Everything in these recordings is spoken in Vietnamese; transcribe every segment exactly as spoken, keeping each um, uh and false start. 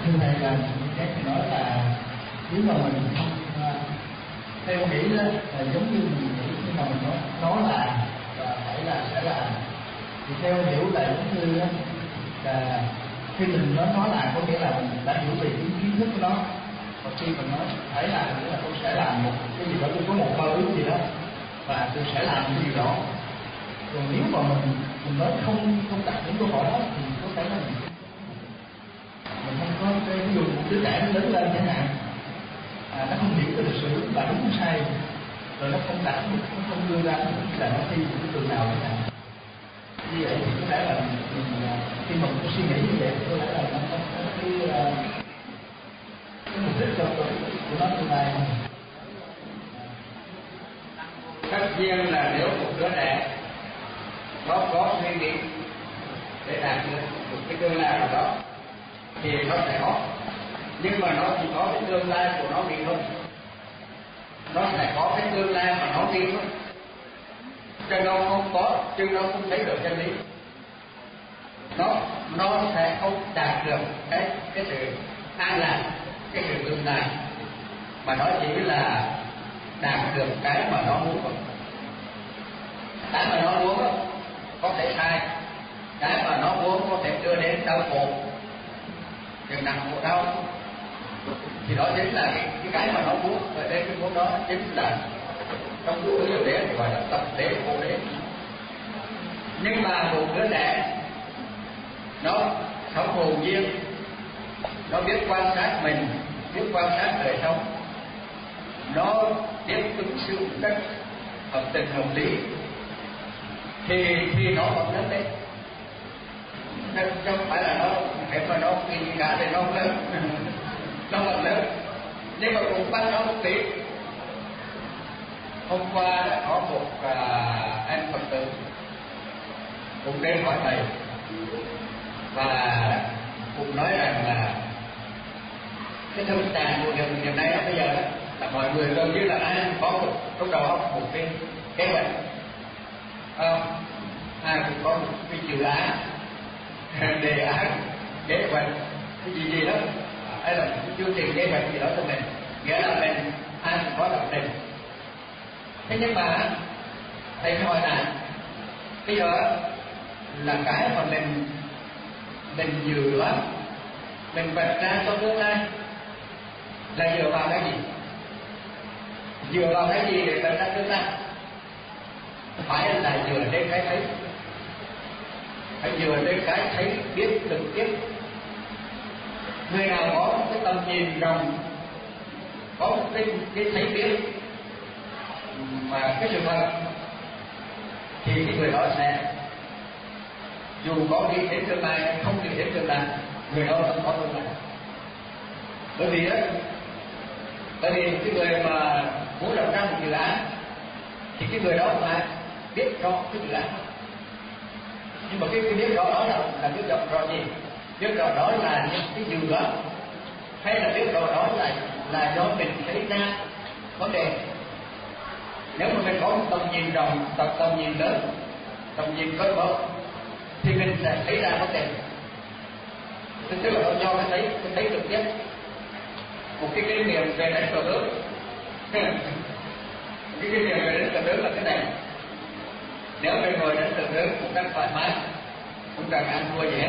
thưa thầy là các thầy nói là nếu mà mình không theo nghĩ đó là giống như mình nghĩ nhưng mà mình nói nó là và phải là sẽ làm, thì theo hiểu là giống như đó, là khi mình nói nó là có nghĩa là mình đã hiểu về những kiến thức của nó, và khi mình nói phải làm nghĩa là tôi sẽ làm một cái gì đó, tôi có một mơ ước gì đó và tôi sẽ làm cái gì đó. Còn nếu mà mình mình nói không không đặt những câu hỏi đó thì có thể là mình mình không có cái ví dụ một đứa trẻ nó lớn lên chẳng hạn, à, nó không hiểu cái lịch sử và đúng sai, rồi nó không đạt được, nó không đưa ra là nó thi một cái trường nào chẳng hạn. Như vậy thì có lẽ là mình, mình khi mà mình có suy nghĩ như vậy có lẽ là nó có cái cái mục đích cho của nó tương lai. Tất nhiên là nếu một đứa trẻ nó có suy nghĩ để đạt được một cái tương lai nào đó thì nó sẽ có, nhưng mà nó chỉ có cái tương lai của nó đi thôi, nó sẽ có cái tương lai mà nó đi thôi, chứ nó không có, chứ nó không thấy được chân lý, nó nó sẽ không đạt được cái cái sự an lạc, cái sự tương lai, mà nó chỉ là đạt được cái mà nó muốn. Cái mà nó muốn đó, có thể sai, cái mà nó muốn có thể đưa đến đau khổ, chừng nặng khổ đau, thì đó chính là cái, cái cái mà nó muốn, và đây cái muốn đó chính là trong cái điều đấy thì gọi là tập đế khổ đế. Nhưng mà một đứa trẻ nó sống hồn nhiên, nó biết quan sát mình, biết quan sát đời sống, nó biết ứng xử một cách hợp tình hợp lý, thì thì nó vẫn lớn đấy, không phải là nó cái mà nó kỳ cả thì nó lớn, nó vẫn lớn, nhưng mà cũng bắt nó một tí. Hôm qua đã có một uh, anh Phật tử cũng đến hỏi thầy và cũng nói rằng là cái thực trạng của hiện hiện nay đó bây giờ đó là mọi người gần như là ai có một trong đầu óc một cái kế hoạch, à, ai cũng có một cái dự án, đề án, kế hoạch, cái gì gì đó, hay là một chương trình kế hoạch gì đó cho mình, nghĩa là mình ai cũng có lập trình. Thế nhưng mà thầy hỏi lại bây giờ là cái mà mình mình dự đoán, mình vạch ra cho tương lai là dựa vào cái gì? Dựa vào cái gì để vạch ra tương lai? Phải là dựa trên cái thấy, phải dựa trên cái thấy biết trực tiếp. Người nào có cái tầm nhìn rộng, có một cái, cái thấy biết mà cái sự thật, thì cái người đó sẽ dù có đi đến tương lai hay không đi đến tương lai, người đó vẫn có tương lai. Bởi vì đó, bởi vì cái người mà muốn lập ra một dự án thì cái người đó phải biết rõ cái dự án, nhưng mà cái, cái biết rõ đó là, là biết rõ, rõ gì? Biết rõ đó là những cái dự đoán, hay là biết rõ đó là là do mình thấy ra vấn đề. Nếu mà mình có một tầm nhìn rộng, tầm, tầm nhìn lớn, tầm nhìn cởi mở, thì mình sẽ thấy ra vấn đề. Tức là do cái thấy, cái thấy trực tiếp. Một cái kinh nghiệm về đánh cờ tướng, cái kinh nghiệm về đánh cờ tướng là cái này. Nếu mình ngồi đánh cờ tướng một cách thoải mái, không cần ăn thua gì hết,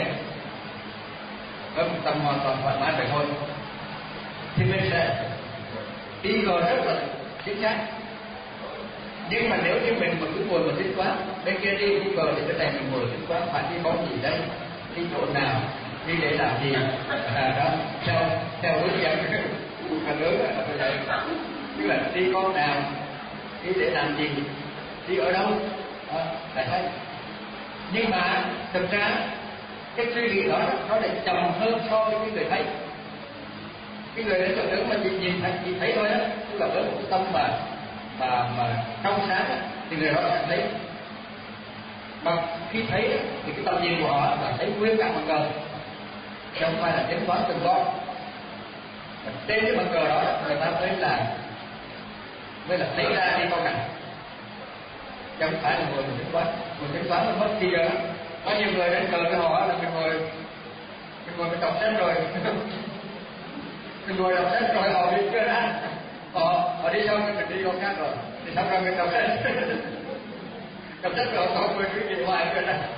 với một tâm hoàn toàn thoải mái vậy thôi, thì mình sẽ đi cờ rất là chính xác. Nhưng mà nếu như mình mà cứ ngồi mà tính toán, bên kia đi đi cờ thì cái này mình ngồi tính toán phải đi bóng gì đây, đi chỗ nào, đi để làm gì, à, đó theo theo hướng dẫn của cả nước là như vậy, tức là đi con nào, đi để làm gì, đi ở đâu, đó, là thấy. Nhưng mà thực ra cái suy nghĩ đó nó lại chậm hơn so với cái người thấy. Cái người đến chỗ đứng mà chỉ nhìn thấy, chỉ thấy thôi á, tức là với một tâm mà mà mà trong sáng á, thì người đó sẽ thấy. Mà khi thấy á, thì cái tầm nhìn của họ là thấy nguyên cả mặt cờ, chứ không phải là tính toán từng con. Trên cái mặt cờ đó người ta mới là mới là thấy ra đi con nào, chứ không phải là ngồi mình tính toán. Mình tính toán là mất khi giờ. Có nhiều người đến cờ với họ là mình ngồi mình ngồi mình đọc sách rồi mình ngồi đọc sách rồi họ đi chưa đã, họ họ đi xong mình đi công khác rồi, thì xong rồi mình đọc sách, đọc sách rồi họ quên cái gì hoài chưa đã.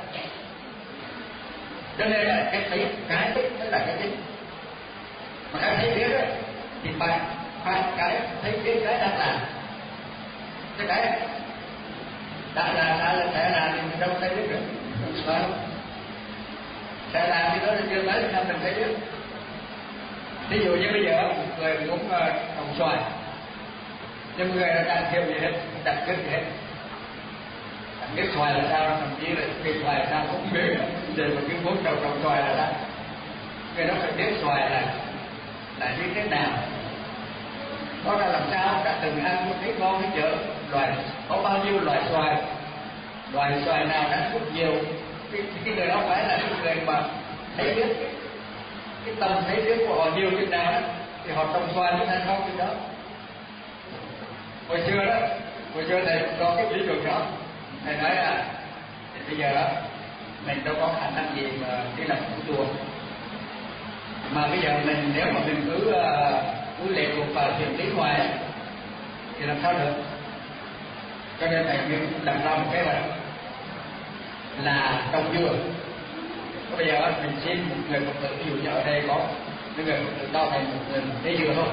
Cho nên là cái thấy cái biết mới là cái biết, mà cái thấy biết đó thì phải phải cái thấy biết cái đang làm, cái cái đã làm đã là sẽ làm thì mình đâu thấy biết được, phải không? Sẽ làm thì đó là chưa tới nên mình thấy biết. Ví dụ như bây giờ một người muốn trồng xoài, nhưng người ta đang theo gì hết, đặt biết gì hết, chẳng biết xoài là sao, thậm chí là cái xoài là sao cũng không biết, giờ mà cứ muốn trồng trồng xoài là sao, người đó phải biết xoài là là như thế nào, nó ra làm sao, đã từng ăn thấy ngon thấy chưa, loài có bao nhiêu loại xoài, loài xoài nào đã rất nhiều, cái, cái người đó phải là cái người mà thấy biết cái, cái tâm thấy biết của họ nhiều chừng nào đó, thì họ trồng xoài nó thành công chừng đó. Hồi xưa đó, hồi xưa thầy có cái ví dụ đó, thầy nói là thì bây giờ đó mình đâu có khả năng gì mà đi làm chủ chùa, mà bây giờ mình nếu mà mình cứ uh, cứ lệ thuộc vào thiền lý ngoài thì làm sao được. Cho nên thầy mới đặt ra một cái là là trồng dừa. Bây giờ mình xin một người Phật tử, ví dụ như ở đây có những người Phật tử to thành một người cây dừa thôi,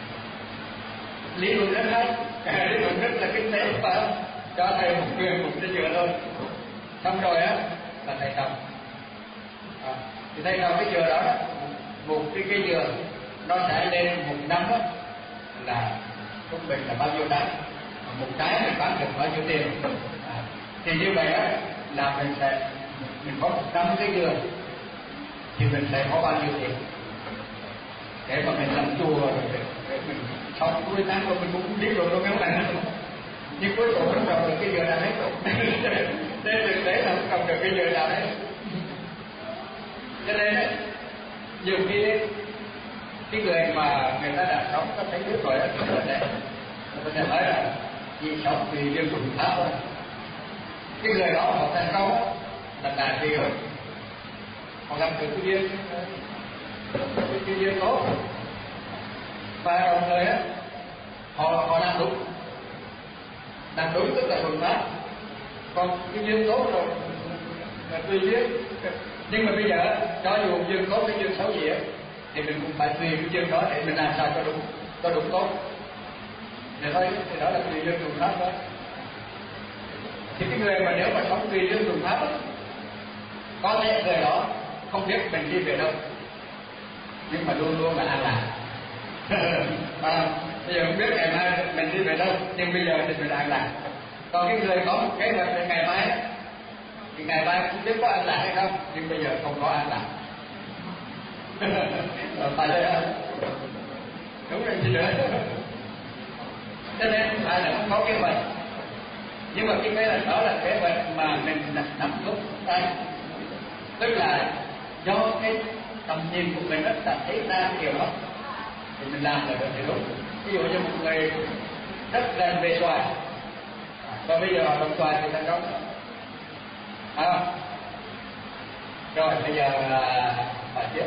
lý luận rất hay, lý luận rất là kinh tế, phải không? Cho thầy một người một cây dừa thôi, xong rồi á là thầy trồng, à, thì thầy trồng cái dừa đó, một cái cây dừa nó sẽ lên một năm đó là trung bình là bao nhiêu trái, một trái mình bán được bao nhiêu tiền, à, thì như vậy á là mình sẽ mình có một trăm cái dừa thì mình sẽ có bao nhiêu tiền để mà mình làm chùa rồi để, để mình sống cuối tháng rồi mình cũng biết rồi đâu các bạn, nhưng cuối cùng không trồng được cái dừa nào hết nên thực tế là không trồng được cái dừa nào hết. Cho nên ấy, nhiều khi cái người mà người ta đã sống có thấy biết rồi đó, rất là đẹp, người ta nói là vì sống vì duyên trùng pháp thôi, cái người đó họ thành công là là gì rồi, họ gặp được cái duyên cái, cái duyên tốt, và đồng thời á họ họ làm đúng, làm đúng tức là thuần pháp, còn cái duyên tốt rồi là tùy duyên. Nhưng mà bây giờ cho dù duyên tốt hay duyên xấu gì á thì mình cũng phải tùy cái duyên đó để mình làm sao cho đúng, cho đúng tốt, để thôi, thì đó là tùy duyên thuần pháp đó. Thì cái người mà nếu mà sống tùy duyên thuần pháp á, có thể người đó không biết mình đi về đâu, nhưng mà luôn luôn là an lạc. À, bây giờ không biết ngày mai mình đi về đâu, nhưng bây giờ thì mình an lạc. Còn cái người có một kế hoạch về ngày mai thì ngày mai cũng biết có an lạc hay không, nhưng bây giờ không có an lạc. Phải đây đúng rồi chị nữa. Cho nên phải là không có kế hoạch, nhưng mà cái kế hoạch đó là kế hoạch mà mình nắm vững tay, tức là do cái tầm nhìn của mình rất là thấy ra cái điều đó thì mình làm là được thì đúng. Ví dụ như một người rất gần về xoài và bây giờ họ trồng xoài thì thành công, à, rồi bây giờ là hỏi tiếp.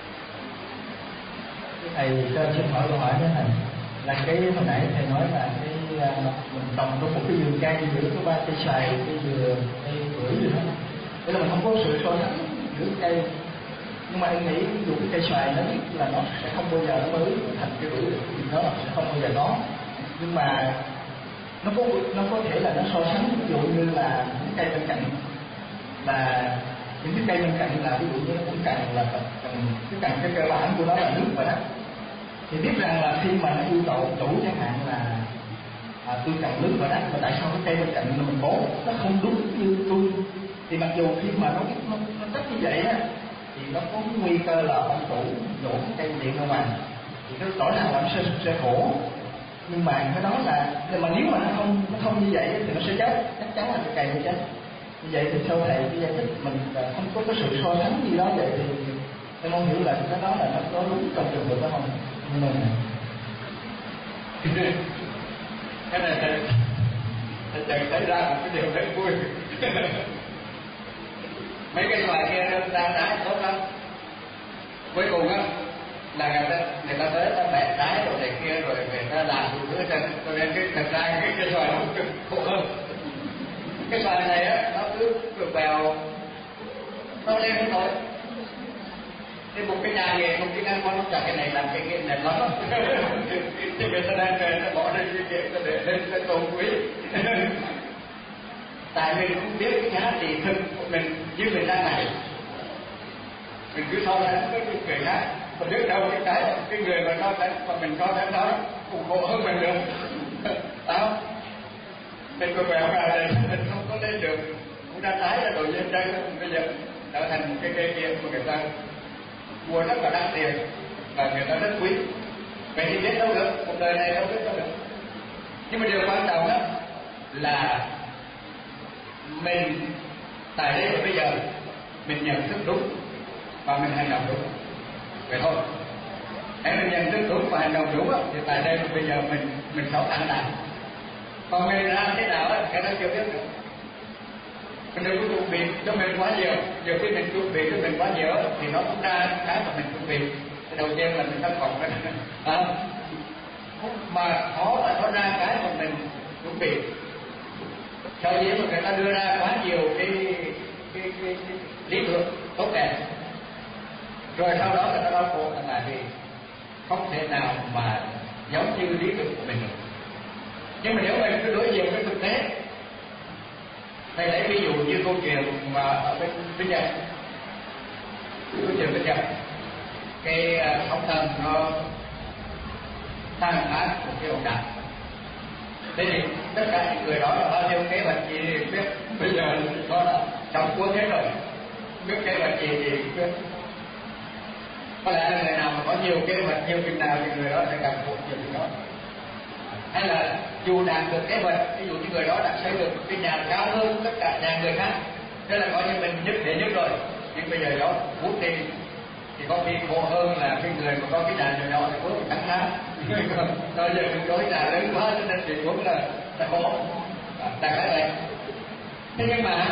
Thầy cho xin hỏi câu hỏi thế này, là cái hồi nãy thầy nói là cái mình trồng trong một cái vườn cây giữa có ba cây xoài, cây dừa, cây bưởi gì đó, thế là mình không có sự so sánh giữa cây. Nhưng mà em nghĩ ví dụ cái cây xoài nó biết là nó sẽ không bao giờ nó mới thành cái bưởi được, thì nó sẽ không bao giờ có. Nhưng mà nó có nó có thể là nó so sánh, ví dụ như là những cây bên cạnh, là những cái cây bên cạnh là ví dụ như nó cũng cần là cần cái cần cái cơ bản của nó là nước và đất, thì biết rằng là khi mà nó yêu cầu chủ chẳng hạn là à, tôi cần nước và đất, mà tại sao cái cây bên cạnh mình bố nó không đúng như tôi, thì mặc dù khi mà nó nó, nó tất như vậy á thì nó có nguy cơ là ông chủ đổ cái cây điện ra ngoài, thì nó rõ ràng là nó sẽ, sẽ khổ. Nhưng mà cái đó là mà nếu mà nó không nó không như vậy thì nó sẽ chết, chắc chắn là cái cây nó chết. Như vậy thì sau thầy cái giải thích mình không có cái sự so sánh gì đó, vậy thì em không hiểu là cái đó là nó có đúng trong trường hợp đó không? Nhưng mà cái này thầy thầy thầy thấy ra một cái điều rất vui. Mấy cái xoài kia ra trái tốt lắm, cuối cùng á là người ta người ta tới ta làm phụ nữ cho cho nên cái thật ra cái cái xoài nó cực khổ hơn. Cái xoài này á nó cứ cứ bèo nó lên không nổi. Thế một cái nhà nghề không biết ăn ngon chả cái này làm cái kia này lắm. Thì người ta đang về nó bỏ lên cái kia nó để lên cái tôn quý. Tại mình không biết cái giá trị thực của mình như người ta này. Mình cứ so sánh với cái người khác, mà biết đâu cái cái cái người mà so sánh mà mình so sánh đó cũng khổ hơn mình được. Đó. Mình có bèo ra đây mình không có lên được, cũng đã tái ra đồ nhân đây bây giờ trở thành một cái cây kia mà người ta mua rất là đắt tiền và người ta rất quý. Vậy thì biết đâu được, cuộc đời này đâu biết đâu được. Nhưng mà điều quan trọng đó là mình tại đây và bây giờ mình nhận thức đúng và mình hành động đúng, vậy thôi. Nếu mình nhận thức đúng và hành động đúng đó, thì tại đây và bây giờ mình mình sống an lạc. Còn mình làm thế nào đó, cái đó chưa biết được. Mình đừng có chuẩn bị cho mình quá nhiều. Nhiều khi mình chuẩn bị cho mình quá nhiều thì nó cũng ra cái mà mình chuẩn bị. Thì đầu tiên là mình thất vọng đó. À, mà khó là nó ra cái mà mình chuẩn bị. Cho nên mà người ta đưa ra quá nhiều cái, cái, cái, cái, cái lý tưởng tốt đẹp, rồi sau đó người ta đau khổ là tại vì không thể nào mà giống như lý tưởng của mình được. Nhưng mà nếu mình cứ đối diện với thực tế, thầy lấy ví dụ như câu chuyện mà ở bên bên Nhật, câu chuyện bên Nhật, cái sóng thần nó tan phá một cái ồn đạp. Thế thì tất cả những người đó là bao nhiêu kế hoạch gì thì biết, bây giờ nó là trong cuốn hết rồi, biết kế hoạch gì thì biết. Có lẽ là người nào mà có nhiều kế hoạch, nhiều việc nào thì người đó sẽ gặp một chuyện đó. Hay là dù đạt được kế hoạch, ví dụ như người đó đã xây được cái nhà cao hơn tất cả nhà người khác, thế là coi như mình nhất để nhất rồi. Nhưng bây giờ đó vút đi thì có khi khổ hơn là cái người mà có cái nhà nhỏ nhỏ thì vút thì cắn lá. Rồi giờ mình có cái nhà lớn quá cho nên thì vút là là khổ. Đại khái vậy. Thế nhưng mà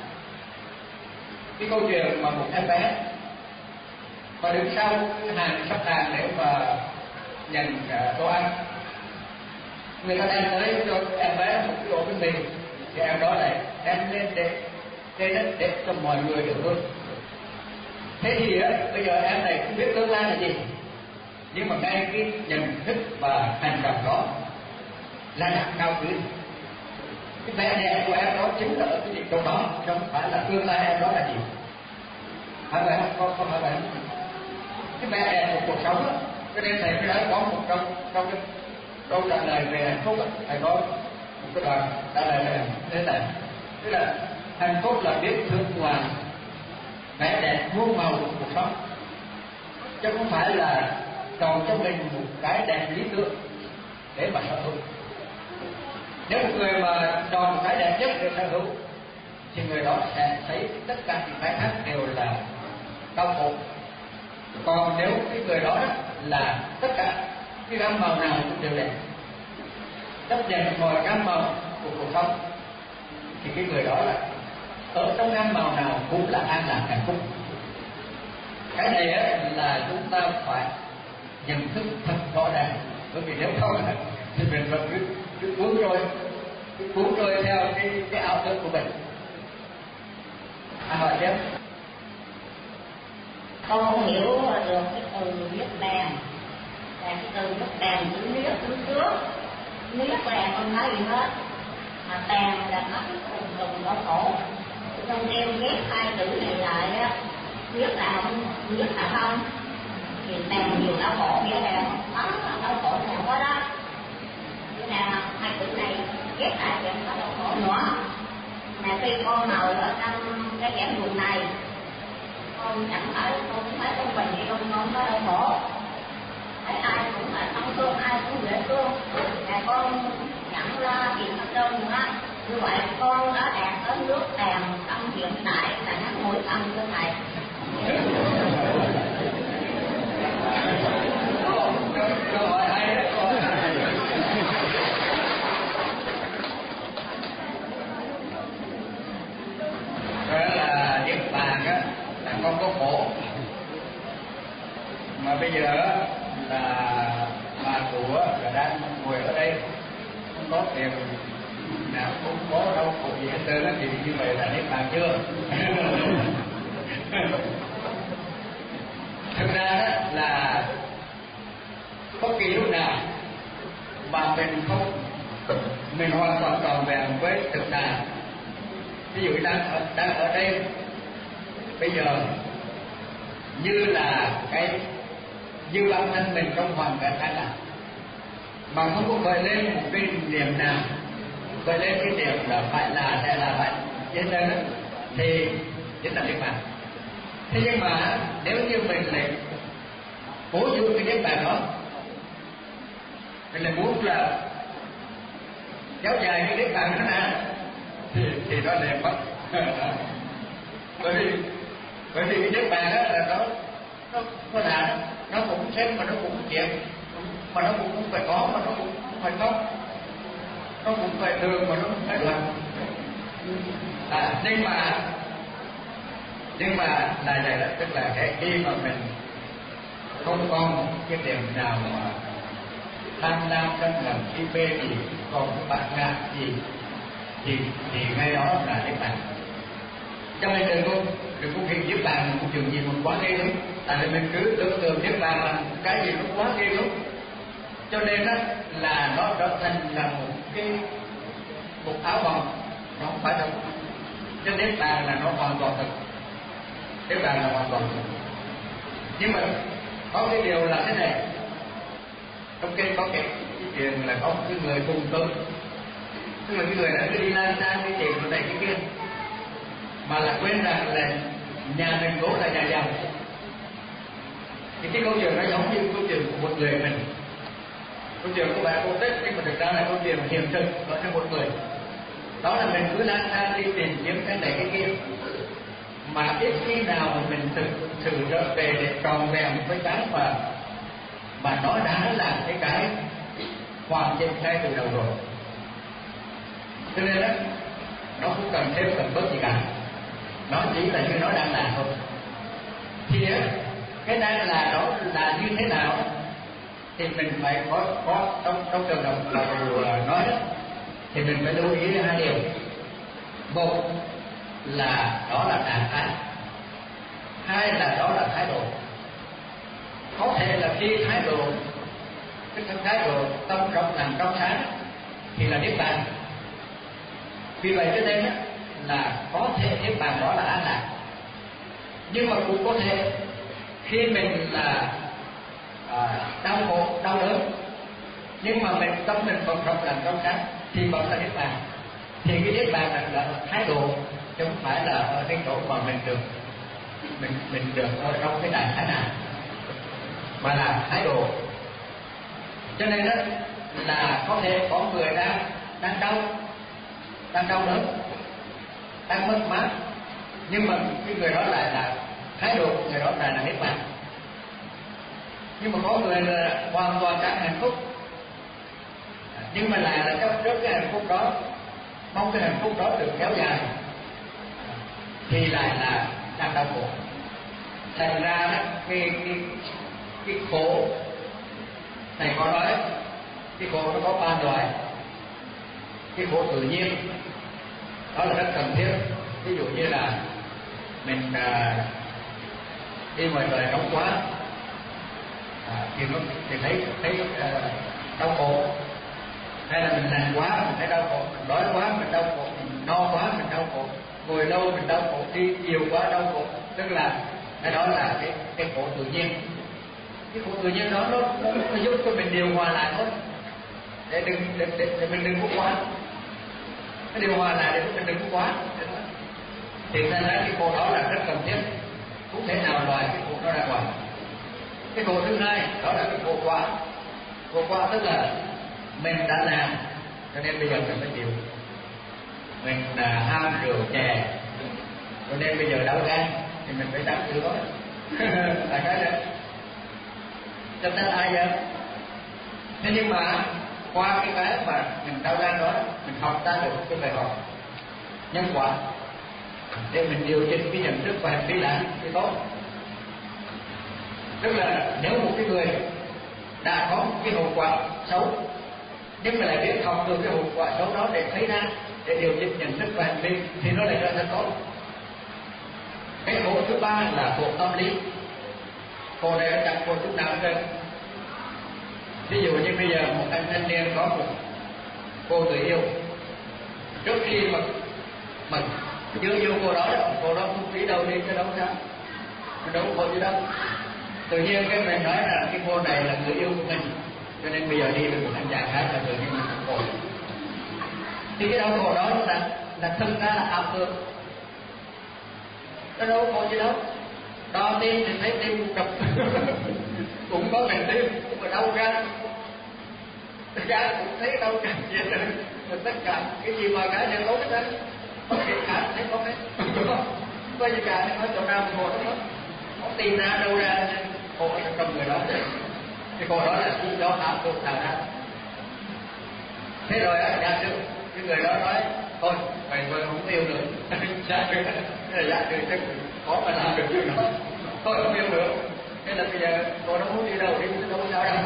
cái câu chuyện mà một em bé mà đứng sau cái hàng sắp hàng để mà nhận đồ ăn, người ta đem tới cho em bé một cái ổ bánh mì, thì em đó lại đem lên để để đất để cho mọi người được hơn. Thế thì á, bây giờ em này không biết tương lai là gì, nhưng mà ngay cái nhận thức và hành động đó là đặt cao quý. Cái vẻ đẹp của em đó chính là ở cái gì đâu đó, chứ không phải là tương lai em đó là gì. Phải vậy không? Không, không phải vậy. Cái vẻ đẹp của cuộc sống đó, cho nên thầy mới nói có một trong trong cái câu trả lời về hạnh phúc, thầy có một cái đoạn trả lời về thế này, tức là hạnh phúc là biết thương hòa vẻ đẹp muôn màu của cuộc sống, chứ không phải là chọn cho mình một cái đẹp lý tưởng để mà sở hữu. Nếu một người mà chọn một cái đẹp nhất để sở hữu thì người đó sẽ thấy tất cả những cái khác đều là đau khổ. Còn nếu cái người đó là tất cả cái gam màu nào cũng đều đẹp, chấp nhận mọi gam màu của cuộc sống, thì cái người đó là ở trong gam màu nào cũng là an lạc hạnh phúc. Cái này á, là chúng ta phải nhận thức thật rõ ràng, bởi vì nếu không thì mình vẫn cứ cứ cuốn rồi cứ cuốn rồi theo cái cái ảo tưởng của mình. À, hỏi tiếp. Con không hiểu được cái từ nước đèn, là cái từ nước đèn chữ nước chữ trước, nước đèn không nói gì hết, mà đèn là nó cùng cùng đau khổ. Trong em ghép hai chữ này lại á, nước là không, nước là không, thì đèn nhiều đau khổ, nghĩa là nó đau khổ nào có đó. Thế là hai chữ này ghép lại thì nó đau khổ nữa. Mà khi con ngồi ở trong cái giảng đường này, con chẳng phải con cũng phải công bình thì con không có đau khổ, thấy ai cũng là thông thương, ai cũng dễ thương, là con nhận ra chuyện thật đơn nữa. Như vậy con đã đạt tới nước đèn trong hiện tại là nó mỗi phần như này. Đó là Niết Bàn á, là con có khổ, mà bây giờ là mà cụ là đang ngồi ở đây không có tiền nào cũng có đâu khổ gì hết trơn á, thì như vậy là niết bàn chưa? Thực ra đó là bất kỳ lúc nào mà mình không mình hoàn toàn tròn vẹn với thực tại. Ví dụ đang ở, đang ở đây bây giờ như là cái như bản thân mình trong hoàn cảnh đang là, mà không có khởi lên một cái niệm nào, khởi lên cái niệm là phải là sẽ là phải trên đó thì chính là niết bàn. Thế nhưng mà nếu như mình lại cố giữ cái niết bàn đó, mình lại muốn là kéo dài cái niết bàn đó nè, thì thì nó lại mất. bởi vì bởi vì cái niết bàn đó là nó nó nó là nó cũng xem mà nó cũng chuyện, mà nó cũng, cũng phải có, mà nó cũng, cũng phải không, nó cũng phải đường mà nó cũng phải làm. À, nhưng mà nhưng mà là vậy đó, tức là cái khi mà mình không còn cái điểm nào mà tham lam sân hận si mê gì, còn cái bạc ngạc gì, thì thì ngay đó là niết bàn. Cho nên đừng có đừng có nghĩ niết bàn một trường gì một quá ghê lắm, tại vì mình cứ tưởng tượng niết bàn là cái gì nó quá ghê lắm, cho nên đó là nó trở thành là một cái một áo bồng, nó không phải đâu. Cho niết bàn là nó hoàn toàn thực, niết bàn là hoàn toàn thực. Nhưng mà có cái điều là thế này, trong kinh có cái chuyện là có cái người cùng tu, tức là cái người đã cứ đi lang thang đi tìm cái này cái kia, mà là quên rằng là nhà mình cố là nhà giàu. Thì cái câu chuyện nó giống như câu chuyện của một người mình, câu chuyện của bạn cô tích, nhưng mà thực ra là câu chuyện hiện thực của trong một người. Đó là mình cứ lang thang đi tìm kiếm cái này cái kia, mà ít khi nào mà mình thực sự trở về để tròn vẹn với cái mà mà nó đã là cái cái hoàn chỉnh ngay từ đầu rồi. Cho nên đó, nó không cần thêm cần bớt gì cả, nó chỉ là như nó đang là thôi. Thì đó, cái đang là đó là như thế nào thì mình phải có có trong trong trường hợp là nói đó, thì mình phải lưu ý hai điều. Một là đó là trạng thái, hai là đó là thái độ. Có thể là khi thái độ, cái thái độ tâm trong lành trong sáng thì là niết bàn. Vì vậy cho nên là có thể niết bàn đó là an lạc, nhưng mà cũng có thể khi mình là à, đau khổ đau đớn, nhưng mà mình tâm mình vẫn trong lành trong sáng thì vẫn là niết bàn. Thì cái niết bàn là, là thái độ, chứ không phải là ở cái chỗ mà mình được mình mình được ở trong cái đại thái nào, mà là thái độ. Cho nên đó là có thể có người đang đang đau đang đau đớn, đang mất mát, nhưng mà cái người đó lại là thái độ, người đó lại là niết bàn. Nhưng mà có người là hoàn toàn đang hạnh phúc, nhưng mà lại là chấp trước cái hạnh phúc đó, mong cái hạnh phúc đó được kéo dài, thì lại là đang đau khổ. Thành ra đó, cái cái cái khổ này có nói cái khổ nó có ba loại. Cái khổ tự nhiên đó là rất cần thiết. Ví dụ như là mình à, đi ngoài trời nóng quá à, thì nó thì thấy thấy à, đau khổ, hay là mình lạnh quá mình thấy đau khổ, mình đói quá mình đau khổ, mình no quá mình đau khổ, ngồi lâu mình đau khổ, đi nhiều quá đau khổ. Tức là cái đó là cái cái khổ tự nhiên. Cái khổ tự nhiên đó nó, nó, nó giúp cho mình điều hòa lại thôi, để đừng để, để, để mình đừng có quá, cái điều hòa lại để mình đừng có quá. Thì thành ra cái khổ đó là rất cần thiết, không thể nào loại cái khổ đó ra ngoài. Cái khổ thứ hai đó là cái khổ quá. Khổ quá tức là mình đã làm cho nên bây giờ mình phải chịu. Mình là ham rượu chè cho nên bây giờ đau gan thì mình phải đau chịu đó. Là cái đó cho nên ai vậy? Thế nhưng mà qua cái cái mà mình đau gan đó, mình học ra được cái bài học nhân quả để mình điều chỉnh cái nhận thức và hành vi lại thì tốt. Tức là nếu một cái người đã có một cái hậu quả xấu, nhưng mà lại biết học được cái hậu quả xấu đó để thấy ra, để điều chỉnh nhận thức và hành vi, thì nó lại trở thành tốt. Cái khổ thứ ba là khổ tâm lý. Khổ này nó chẳng khổ chút nào hết. Ví dụ như bây giờ một anh thanh niên có một cô người yêu, trước khi mà mà chưa yêu cô đó, cô đó không biết đâu đi cái đâu ra, đâu có gì đâu. Tự nhiên cái mình nói là cái cô này là người yêu của mình, cho nên bây giờ đi với một anh chàng khác là tự nhiên mình cũng khổ. Thì cái đau khổ đó là là thực ra là ảo tưởng, nó đâu có gì đâu. Đo tim thì thấy tim đập cũng có ngành tim, nhưng mà đâu ra thực ra cũng thấy đâu cả gì nữa. Tất cả cái gì mà cả đều có hết á, có cái cả thấy có hết, có gì cả thì nói chỗ nào khổ đó hết, không tìm ra đâu ra khổ ở trong người đó. Cái khổ đó là do ảo tưởng tạo ra. Thế rồi á, giả sử cái người đó nói thôi mày tôi không yêu nữa, dạ cái là dạ từ chắc khó mà làm được chuyện đó, thôi không yêu nữa. Thế là bây giờ cô nó muốn đi đâu đi đâu sao đâu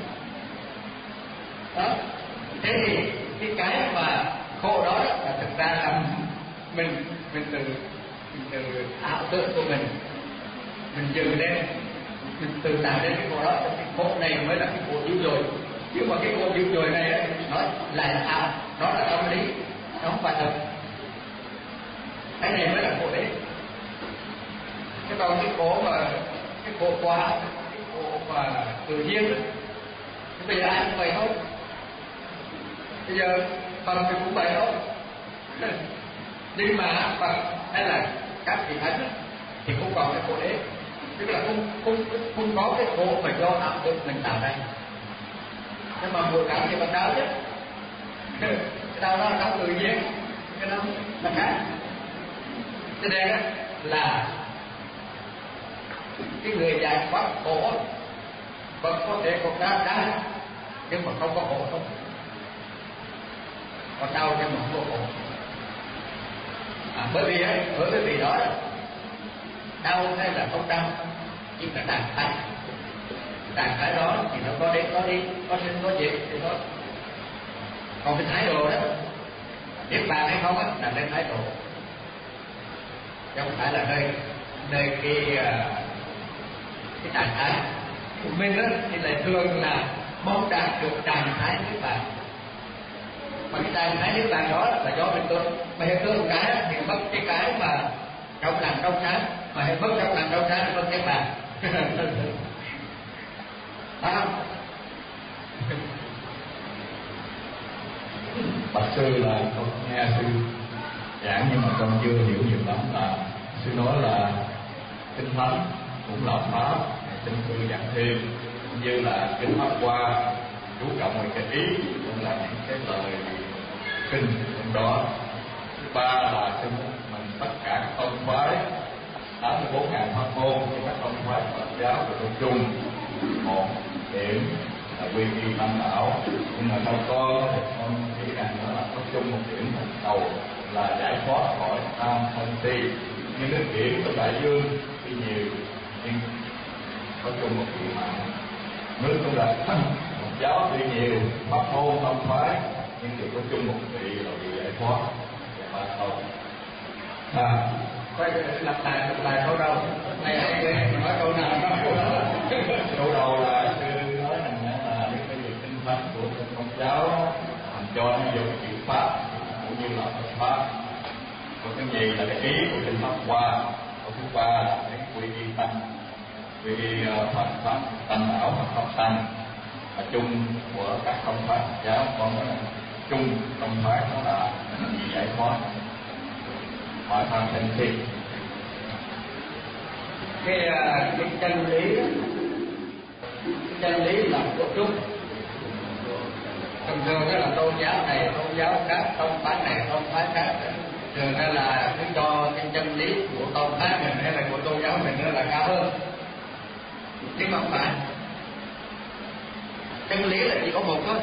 đó. Thế thì cái cái mà khổ đó là thực ra là mình mình từ mình từ ảo tưởng của mình mình dựng lên, mình từ tạo đến cái khổ đó. Cái khổ này mới là cái khổ dữ dội, nhưng mà cái khổ dữ dội này ấy, nó lại là ảo, nó là tâm lý, nó không phải thật. Cái này mới là khổ đấy. Cái còn cái khổ mà cái khổ quá, cái khổ mà tự nhiên đó, bây giờ ai cũng vậy thôi. Bây giờ Phật thì cũng vậy thôi. Nhưng mà Phật hay là các vị thánh thì không còn cái khổ đấy, tức là không không không có cái khổ mà do ảo tưởng mình tạo ra. Nhưng mà vừa cảm thì bằng đau chứ, cái đau đó là đau tự nhiên, cái đó là khác. Cho nên là cái người giải thoát khổ vẫn có thể còn đau đau, nhưng mà không có khổ không. Còn đau nhưng mà không có khổ. À, bởi vì ấy, bởi vì vì đó đau hay là không đau, nhưng mà trạng thái, trạng thái đó thì nó có đến có đi, có sinh có diệt thì thôi. Còn cái thái độ đó, niết bàn hay không á, là cái thái độ, chứ không phải là nơi nơi cái cái trạng thái của mình đó. Thì lại thường là mong đạt được trạng thái niết bàn, mà cái trạng thái niết bàn đó là do mình tôi mà hiện tượng cái thì mất cái cái mà trong lành trong sáng, mà hiện mất trong lành trong sáng mất cái bàn. À. Bạch sư là con nghe sư giảng nhưng mà con chưa hiểu nhiều lắm. Là sư nói là kinh thánh cũng là pháp, xin sư giảng thêm như là kinh pháp qua chú trọng về cái ý, cũng là những cái lời kinh trong đó. Thứ ba là xin mình tất cả các tông phái tám mươi bốn ngàn pháp môn của các tông phái Phật giáo và nói chung một điểm là quy y tam bảo, nhưng mà theo con thì con nghĩ rằng nó là có chung một điểm một đầu là giải thoát khỏi tham sân si. Như nước biển trong đại dương thì nhiều nhưng có chung một điểm mà nước cũng là một giáo tuy nhiều, pháp môn tông phái nhưng đều có chung một vị là vị giải thoát và ba câu. À, quay lặp lại lặp lại câu đầu này hay ghê, nói câu nào đó. Câu đầu là sư nói rằng là những cái việc kinh thánh của công giáo làm cho nó vô chữ pháp cũng như là Phật pháp. Còn cái gì là cái ý của kinh pháp qua. Câu thứ ba là cái quy y tâm, quy y Phật pháp tâm ảo Phật pháp tăng là chung của các công pháp giáo. Còn nói là chung công pháp đó là giải thoát khỏi tham sân si. Cái cái chân lý, cái chân lý là của chung. Thường thường đó là tôn giáo này, tôn giáo khác, tông phái này, tông phái khác. Thường ra là cứ cho cái chân lý của tông phái mình hay là của tôn giáo mình nó là cao hơn, nhưng mà không phải. Chân lý là chỉ có một thôi,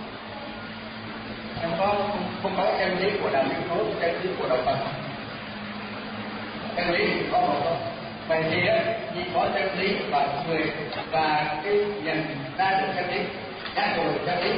không có không có chân lý của đạo Phật, chân lý của đạo Phật. Chân lý thì có một thôi. Vậy thì chỉ có chân lý và người và cái nhận ra được chân lý, giác ngộ được chân lý,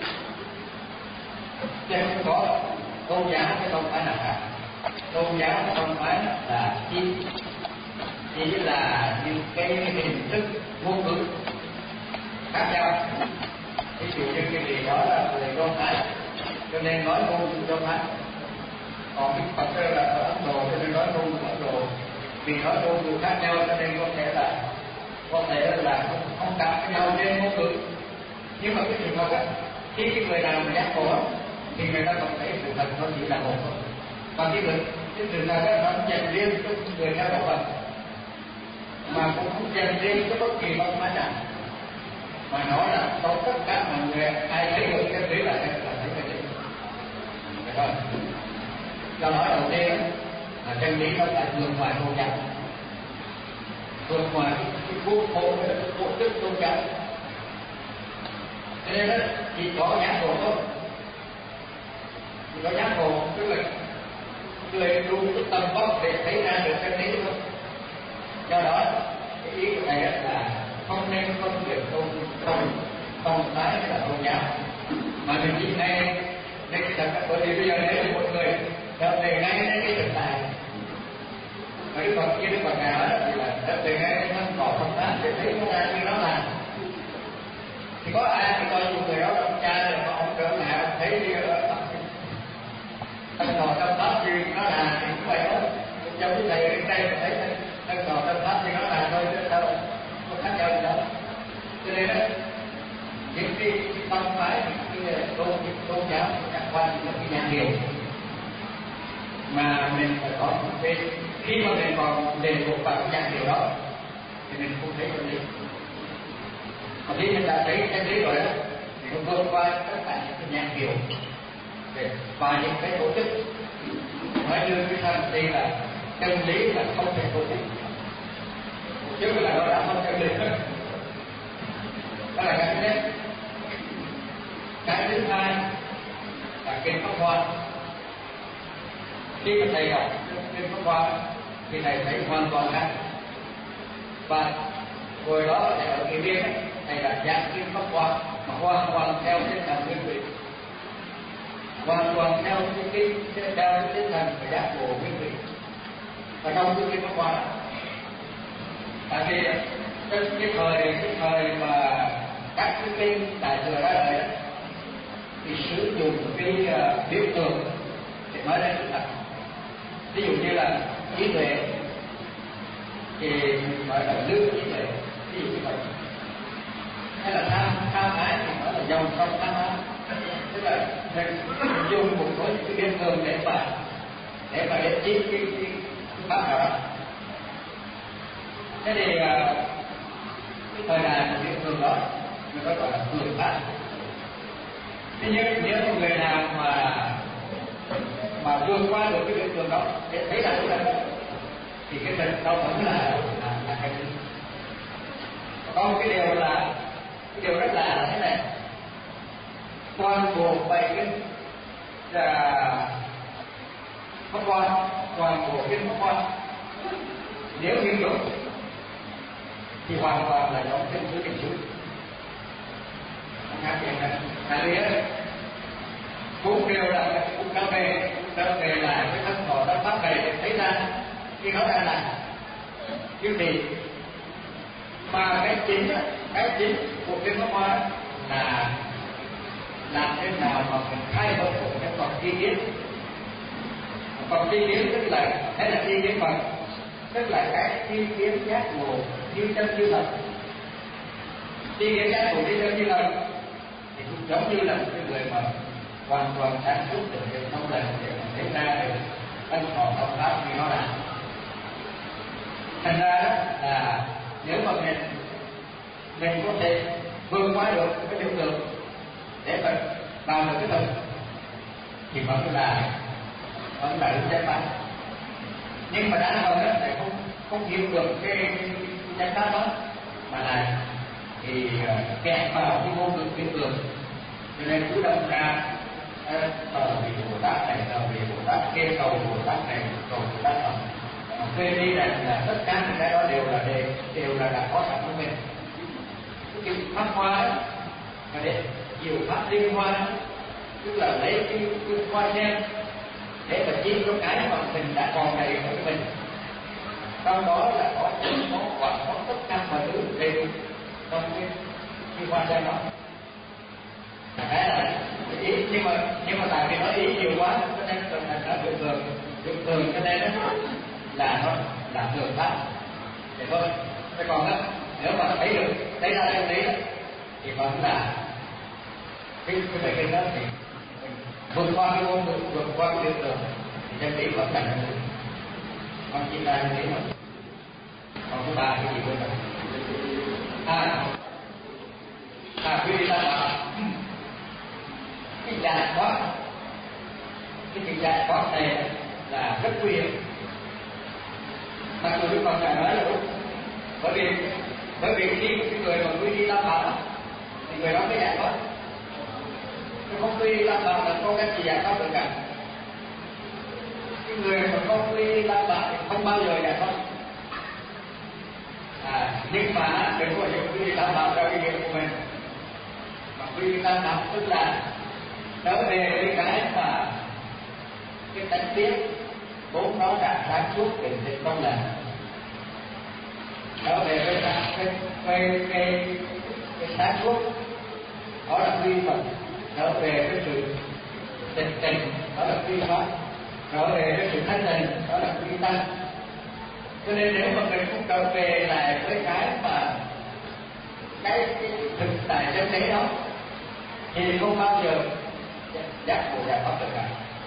chứ không có tôn giáo cái không phải là khác. Tôn giáo không phải là chi, chỉ là những cái hình thức ngôn ngữ khác nhau. Ví dụ như cái gì đó là người Do Thái, cho nên nói ngôn ngữ Do Thái. Còn cái Phật là ở Ấn Độ, cho nên nói ngôn ngữ Ấn Độ. Vì nói ngôn ngữ khác nhau cho nên có thể là có thể là không, không cảm cái nhau trên ngôn ngữ. Nhưng mà cái trường hợp á, khi cái người nào mà giác ngộ thì người ta còn thấy sự thật nó chỉ là một thôi. Còn cái người cái sự thật đó nó dành riêng cho người theo đạo Phật, mà cũng không dành riêng cho bất kỳ văn hóa nào, mà nói là có tất cả mọi người ai thấy được cái lý là thấy là thấy cái lý. Được không? Do đó đầu tiên là chân lý nó phải vượt ngoài tôn giáo, vượt ngoài cái quốc hộ cái tổ chức tôn giáo. Cho nên đó chỉ có giác ngộ thôi, chỉ có giác ngộ tức là người đủ cái tầm vóc để thấy ra được chân lý thôi. Do đó cái ý của thầy là không nên phân biệt tôn không không phải là tôn giáo, mà mình chỉ ngay đây cái thật. Bởi vì bây giờ nếu một người trở về ngay đến cái thực tại mà Đức Phật kia Đức Phật nào đó thì là trở về ngay đến thân cỏ không pháp để thấy nó ra như nó là, thì có ai thì coi như người đó ông cha rồi mà ông trở nào thấy đi ở thân cỏ tâm pháp gì nó là thì cũng vậy thôi. Trong cái thầy ở đây thấy thân cỏ tâm pháp thì nó là thôi chứ đâu có khác nhau gì đâu. Cho nên đó những cái tâm phái, những cái tôn tôn giáo chẳng qua chỉ là cái nhãn hiệu mà mình phải có một cái, khi mà mình còn đề thuộc vào cái nhãn hiệu đó thì mình không thấy chân lý. Còn khi mình đã thấy chân lý rồi đó thì mình vượt qua tất cả những cái nhãn hiệu và những cái tổ chức. Nói như cái thân thì là chân lý là không thể tổ chức, chứ là nó đã không chân lý hết. Đó là cái thứ nhất. Cái thứ hai là kinh Pháp Hoa. Khi mà thầy đọc kinh Pháp Hoa thì thầy thấy hoàn toàn khác. Và hồi đó thầy ở Kỳ Biên thầy là giảng kinh Pháp Hoa mà hoàn toàn theo tinh thần nguyên vị, hoàn toàn theo cái kinh theo cái tinh thần và giác ngộ nguyên vị. Và trong cái kinh Pháp Hoa, tại vì cái cái thời cái thời mà các cái kinh đại thừa ra đời đó thì sử dụng cái uh, biểu tượng để nói lên sự thật. Ví dụ như là trí tuệ thì mình gọi là lương trí tuệ, ví dụ như vậy. Hay là tham tham ái thì nói là dòng sông tham ái, tức là mình dùng một số những cái biểu tượng để mà để mà để chiếm cái cái pháp nào đó. Thế thì uh, cái thời đại của biểu tượng đó người ta gọi là phương pháp. Thế nhưng nếu một người nào mà mà vượt qua được cái biểu tượng đó để thấy là đúng là thì cái tình đâu vẫn là là, là cái gì. Có một cái điều là cái điều rất là thế này, toàn bộ bài kinh là Pháp Hoa, toàn bộ kinh Pháp Hoa nếu nghiên cứu thì hoàn toàn là giống kinh dưới kinh dưới. Khác biệt này, tại vì cũng đều là cũng trở về trở về lại cái thân thọ tâm pháp này để thấy ra khi nó đang là cái gì. Mà cái chính cái chính của kinh Pháp Hoa là làm thế nào mà mình thay đổi một cái phần chi kiến. Phần chi kiến tức là thế là chi kiến phần, tức là cái chi kiến giác ngộ như chân như thật. Chi kiến giác ngộ như chân như thật thì cũng giống như là một cái người mà hoàn toàn sáng suốt được cái thông lệ để mà thấy ra được thân thọ tâm pháp như nó là. Thành ra là nếu mà mình mình có thể vượt qua được cái biểu tượng để mà vào được cái thực thì vẫn là vẫn là đúng chánh pháp. Nhưng mà đã phần đó lại không không hiểu được cái chánh pháp đó mà là thì uh, kẹt vào cái ngôn ngữ biểu tượng, cho nên cứ đâm ra tờ vị Bồ Tát này, tờ vị Bồ Tát kia, cầu Bồ Tát này, cầu Bồ Tát này, phê đi rằng là tất cả những cái đó đều là đều, đều là đã có sẵn của mình. Cái pháp hoa đó mà để nhiều pháp liên hoa, tức là lấy cái, cái hoa sen để mà chiên cho cái mà mình đã còn đầy ở mình, trong đó là có có quả có tất cả mọi thứ đều trong cái cái hoa sen đó. Cái là ý, nhưng mà nhưng mà tại vì nói ý nhiều quá cho nên trở thành nó thường thường thường thường cho nên đó là nó là thường pháp thì thôi. Thế còn đó nếu mà thấy được thấy ra chân lý đó thì vẫn là cái cái bài kinh đó thì vượt qua cái ngôn ngữ, vượt qua cái tưởng thì chân lý vẫn là chân lý, còn chỉ là chân lý mà. Còn thứ ba cái gì quên rồi? À, à quý vị ta bảo cái giải thoát, cái chuyện giải thoát này là rất nguy hiểm. Mặc dù Đức Phật ngài nói là đúng, bởi vì bởi vì khi cái người mà quy y tam bảo thì người đó mới giải thoát. Cái không quy y tam bảo là không cách gì giải thoát được cả. Cái người mà không quy y tam bảo thì không bao giờ giải thoát. À, nhưng mà đừng có hiểu quy y tam bảo theo cái nghĩa của mình. Mà quy y tam bảo tức là trở về với cái mà cái tánh biết vốn nó đã sáng suốt định tĩnh trong lành, trở về với cái cái cái cái, cái sáng suốt đó là quy Phật, trở về với sự tịch tình đó là quy Pháp, trở về với sự thanh tịnh đó là quy Tăng. Cho nên nếu mà mình không trở về lại với cái mà cái, cái thực tại chân lý đó thì không bao giờ giác ngộ giải thoát được cả.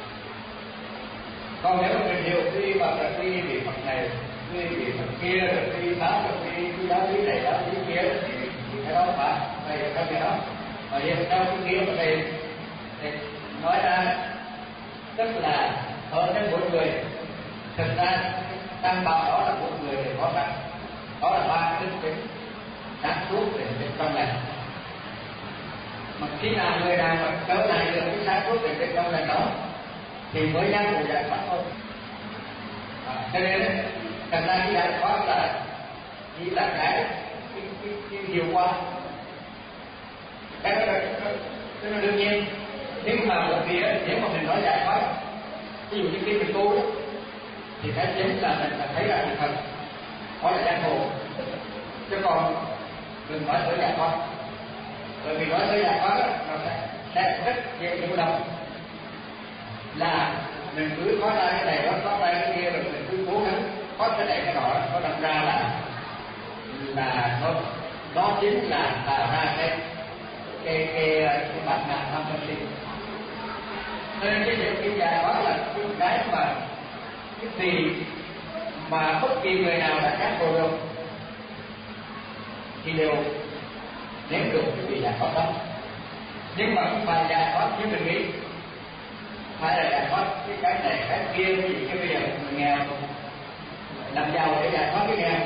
Còn nếu mà mình hiểu quy Phật là quy vị Phật này, quy vị Phật kia, rồi quy Pháp là quy quy giáo lý này, giáo lý kia thì cái đó phải phải theo cái đó. Mà hiện theo cái nghĩa mà thầy thầy nói ra tức là ở trên mỗi người thực ra tăng bảo đó là một người thì có sẵn, đó là ba đức tính sáng suốt để định trong lành. Mà khi nào người nào mà trở lại được cái sáng suốt định trong lành đó thì mới giác ngộ giải thoát thôi. À, cho nên thật ra cái giải thoát là chỉ là cái cái cái, cái hiệu quả, cái đó là cái nó đương nhiên. Nhưng mà bởi vì nếu mà mình nói giải thoát, ví dụ như khi mình tu thì cái chính là mình phải thấy ra sự thật, đó là giác ngộ, chứ còn đừng nói tới giải thoát. Bởi vì nói tới giải thoát đó, nó sẽ, sẽ rất dễ hiểu lầm là mình cứ có ra cái này đó, có ra cái kia, rồi mình cứ cố gắng có cái này cái nọ, có đâm ra là là nó nó chính là tạo ra cái cái cái cái bản ngã tham sân si. Nên cái việc cái giải thoát là cái cái mà cái gì mà bất kỳ người nào đã giác ngộ được thì đều nếm được cái vị giải thoát đó. Nhưng mà không phải giải thoát như mình nghĩ, phải là giải thoát cái cái này cái kia. Ví dụ như bây giờ người nghèo làm giàu để giải thoát cái nghèo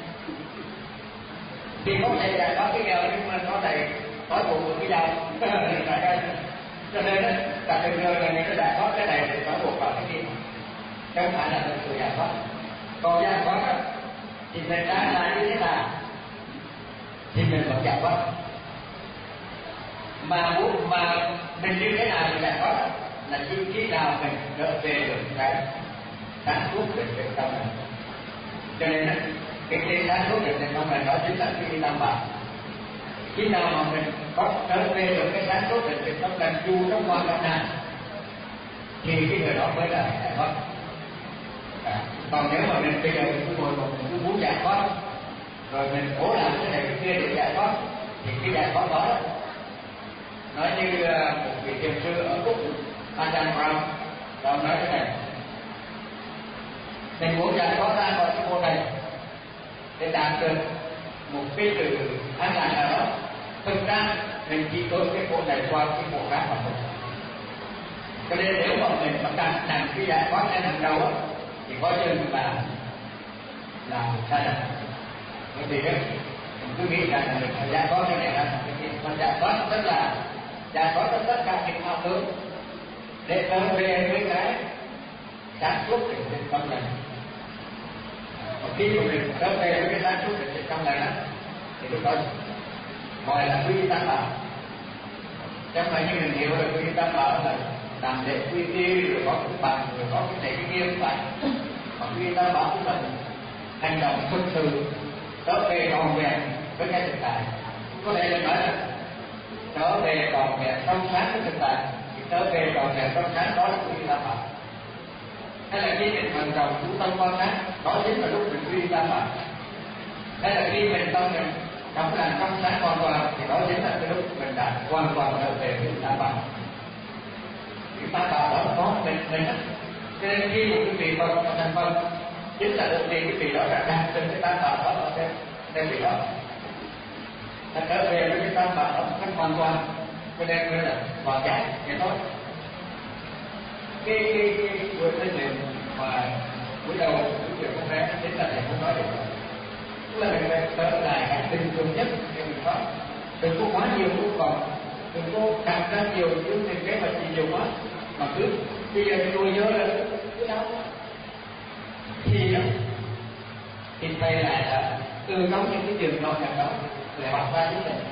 thì không thể giải thoát cái nghèo, nhưng mà nó đầy nói buộc được cái giàu. Cho nên đó, cả từng người là người ta giải thoát cái này thì nói buộc vào cái kia, không phải là thực sự giải thoát. Còn giải thoát đó, thì mình đang là như thế nào thì mình vẫn giải thoát, mà muốn mà mình như thế nào thì giải thoát là khi khi nào mình trở về được cái sáng suốt định tĩnh trong này. Cho nên cái cái sáng suốt định tĩnh trong này đó chính là cái tam bảo. Khi nào mà mình có trở về được cái sáng suốt định tĩnh trong này dù trong hoàn cảnh nào thì cái người đó mới là giải thoát. À, còn nếu mà mình bây giờ mình cứ ngồi một mình cứ muốn giải thoát rồi mình cố làm cái này cái kia để giải thoát thì cái giải thoát đó nói như một vị thiền sư ở Úc, Ajahn Brahm, đó nói thế này: mình muốn giải thoát ra khỏi cái khổ này để đạt được một cái sự an lạc nào đó, thực ra mình chỉ có cái khổ này qua cái khổ khác mà thôi. Cho nên nếu mà mình mà đặt nặng cái giải thoát lên hàng đầu thì có chừng là là sai lầm. Bởi vì mình cứ nghĩ rằng là mình phải giải thoát cái này ra cái kia, mà giải thoát tức là giải thoát tất cả những ảo tưởng để trở về với cái sáng suốt định tĩnh tâm này. khi mà mình trở về với cái sáng suốt định trong này đó thì lúc đó gọi là quy y tam bảo. Chẳng phải như mình hiểu là quy y tam bảo là làm để quy y rồi có cái bằng rồi có cái này cái kia không phải. Mà quy y tam bảo cũng là hành động thực sự trở về trọn vẹn với cái thực tại. Có lẽ là nói là trở về trọn vẹn trong sáng với thực tại, thì trở về trọn vẹn trong sáng đó là quy y tam bảo. Hay là khi mình vận động chú tâm quan sát, đó chính là lúc mình quy y tam bảo. Hay là khi mình tâm mình trong cái làn trong sáng hoàn toàn, thì đó chính là cái lúc mình đã hoàn toàn trở về với tam bảo. Cái tam bảo đó có mình mình á, cho nên khi một cái vị Phật mà thành Phật chính là được thì cái vị đó đã đạt đến cái tam bảo đó ở trên trên vị đó, ta trở về với cái tam bảo đó một cách hoàn toàn, cho nên mới là hoàn giác vậy thôi. Cái cái cái buổi nói chuyện mà buổi đầu buổi chuyện con bé chính là thầy không nói được, tức là mình phải trở lại cái bình thường nhất để mình có, đừng có quá nhiều ước vọng, đừng có đặt ra nhiều những cái kế hoạch gì nhiều quá, mà cứ bây giờ thì tôi nhớ là cứ đau thì thì thầy lại là từ trong những cái việc nhỏ nhặt đó để học ra chính mình,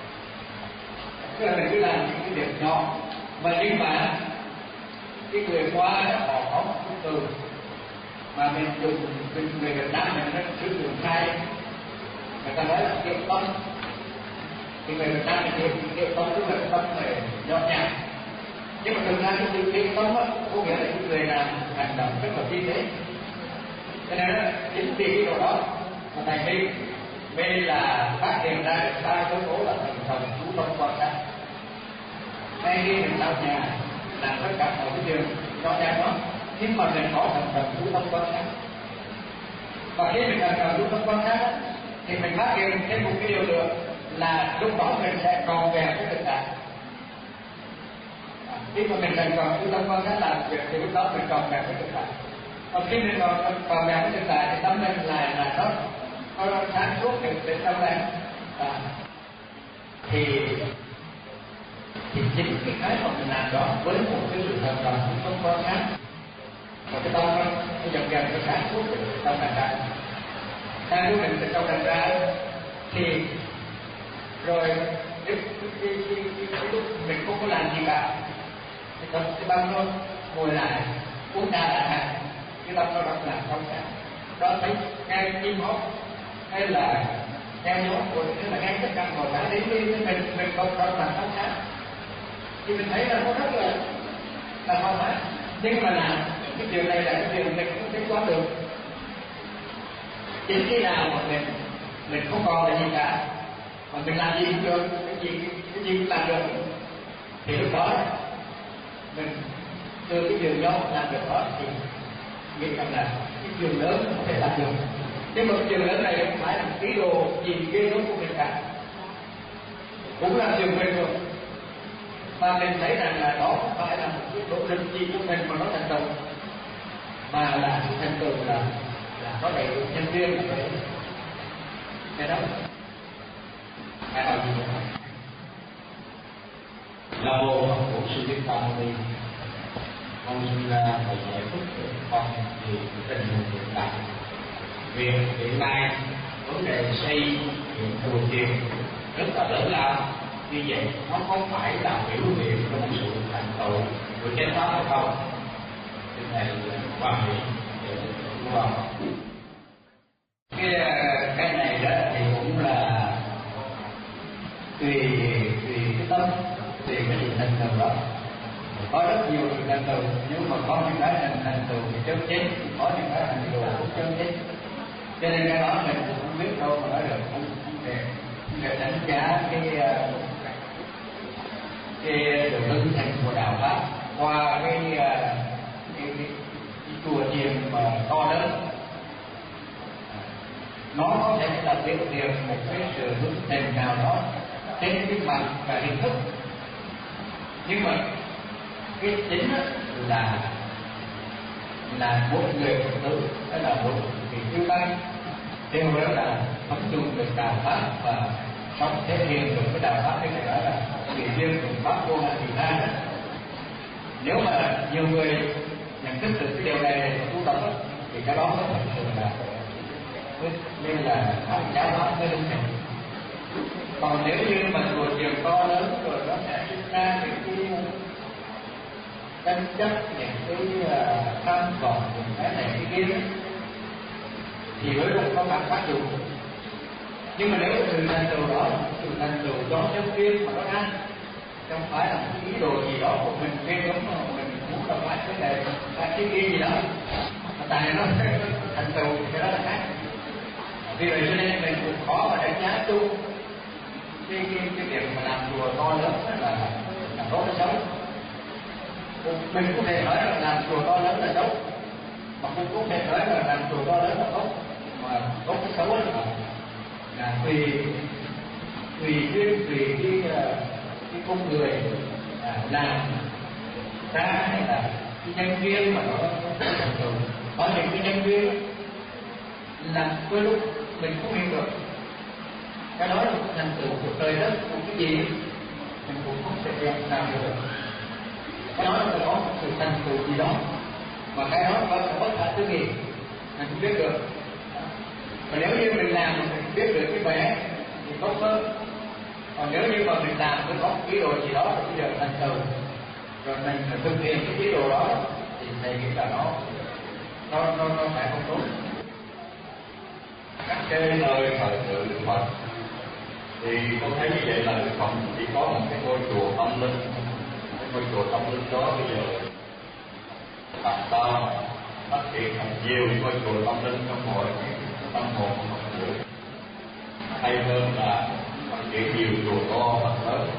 tức là mình cứ làm những cái việc nhỏ mà nhưng mà cái người qua họ có một cái từ mà mình dùng mình người Việt Nam mình nó sử dụng sai, người ta nói là kiệu tâm, thì người Việt Nam mình kiệu kiệu tâm tức là cái tâm về nhỏ nhặt, nhưng mà thực ra cái từ kiệu tâm á có nghĩa là cái người làm hành động rất là vi tế. Cho nên đó, chính vì cái điều đó mà thầy Minh đây là phát hiện ra được ba yếu tố là thành phần chú tâm quan sát. Ngay khi mình làm nhà làm tất cả mọi cái điều rõ ràng đó, nhưng mà mình có thành phần chú tâm quan sát. Và khi mình thành phần chú tâm quan sát thì mình phát hiện thêm một cái điều nữa là lúc đó mình sẽ còn về cái thực tại. Khi mà mình thành phần chú tâm quan sát làm việc thì lúc đó mình còn về cái thực tại. Và khi mình còn còn về cái thực tại thì tâm mình lại là nó nó sáng suốt được đến trong này. Thì thì chính cái cái mà mình làm đó với một cái sự thành phần không có khác, và cái tâm nó dần dần nó sáng suốt được trong thành ra, sáng suốt được trong thành ra thì rồi cái cái cái cái lúc mình không có làm gì cả, thì tâm cái tâm nó ngồi lại uống trà lại hàng, cái tâm nó đọc làm trong sáng, đó thấy nghe chim hót hay là nghe gió rồi hay là nghe tất cả mọi cái đến đi mình mình không không làm trong sáng thì mình thấy là nó rất là là thoải mái, nhưng mà là cái điều này là cái điều mình không thể qua được. Chính khi nào mà mình mình không còn là gì cả mà mình làm gì cũng được, cái gì cái gì cũng làm được, thì lúc đó mình từ cái điều nhỏ làm được đó thì nghĩ rằng là cái điều lớn có thể làm được. Nhưng mà cái điều lớn này không phải là một ý đồ gì ghê gớm của mình cả, cũng là điều mình rồi, mà mình thấy rằng là đó không phải là một cái nỗ lực gì của mình mà nó thành tựu, mà là sự thành tựu là là có đầy đủ nhân duyên là vậy. Cái đó ai bảo gì nữa? Nam mô Phật Bổn Sư Thích Ca Mâu Ni. Con xin thầy giải thích cho con về tình hình hiện tại. Việc hiện nay vấn đề xây dựng chùa chiền rất là lớn lao, như vậy nó không phải là biểu hiện trong sự thành tựu của chánh pháp hay không? Xin thầy quan hệ để đúng không? Cái cái này đó thì cũng là tùy tùy cái tâm, tùy cái sự thành tựu đó. Có rất nhiều sự thành tựu, nhưng mà có những cái thành thành tựu thì chân chính, có những cái thành tựu cũng chân chính. Cho nên cái đó mình cũng không biết đâu mà nói được, không để để đánh giá cái cái đường lối thành của đạo pháp qua cái cái, cái, cái chùa chiền mà to lớn. Nó có thể là biểu hiện một cái sự hướng thềm nào đó trên cái mặt và hình thức, nhưng mà cái chính là là một người Phật tử hay là một vị chư tăng đều đó là sống chung được đạo pháp và sống thể hiện được cái đạo pháp, cái này đó là vị riêng của pháp vô hạn vị tha. Nếu mà nhiều người nhận thức được cái điều này và tu tập thì cái đó mới thật sự là nên là phải giáo hóa với đúng này. Còn nếu như mà chùa chiền to lớn rồi nó sẽ sinh ra những cái tranh chấp, những cái tham vọng, những cái này cái kia thì đối lúc có phản phát dụng. Nhưng mà nếu từ thành tựu đó, từ thành tựu đó giáo viên mà nó ăn, không phải là một ý đồ gì đó của mình nghe giống mà mình muốn là phải cái này, phải cái kia gì đó, mà tại nó thành tựu thì cái đó là khác. Vì vậy cho nên mình cũng khó mà đánh giá chung cái cái cái việc mà làm chùa to lớn là là tốt hay xấu. Mình cũng thể nói là làm chùa to lớn là xấu, mà cũng cũng thể nói là làm chùa to lớn là tốt, mà tốt hay xấu là là tùy tùy duyên, tùy cái cái con người à, làm ra hay là cái nhân viên mà nó thành tựu. Có những cái nhân viên làm đôi lúc mình không hiểu được cái đó là thành tựu của trời đất, của cái gì mình cũng không thể làm được. Cái đó là có một sự thành tựu gì đó, và cái đó có có cả thứ gì mình không biết được. Mà nếu như mình làm mà mình biết được cái vẻ thì tốt hơn. Còn nếu như mà mình làm với có một ý đồ gì đó thì bây giờ thành tựu rồi mình thực hiện cái ý đồ đó thì thầy nghĩ là nó nó nó nó phải không tốt. Các cái nơi thờ tự Đức Phật thì tôi thấy như vậy là Đức Phật chỉ có một cái ngôi chùa tâm linh. Cái ngôi chùa tâm linh đó bây giờ làm sao phát triển thành nhiều ngôi chùa tâm linh trong mọi cái tâm hồn của mọi người, hay hơn là phát triển nhiều chùa to Phật lớn.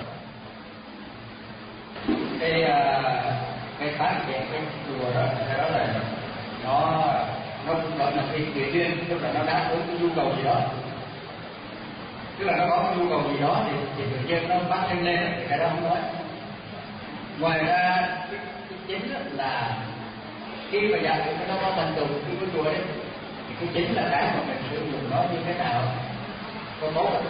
Cái cái phát triển cái chùa đó, cái đó là nó nó gọi là cái tùy duyên, tức là nó đáp ứng cái nhu cầu gì đó, tức là nó có cái nhu cầu gì đó thì, thì tự nhiên nó phát sinh lên, thì cái đó không nói. Ngoài ra cái, cái chính là khi mà giải quyết nó có thành tựu khi có chùa đấy, thì cái chính là cái mà mình sử dụng nó như thế nào có tốt không.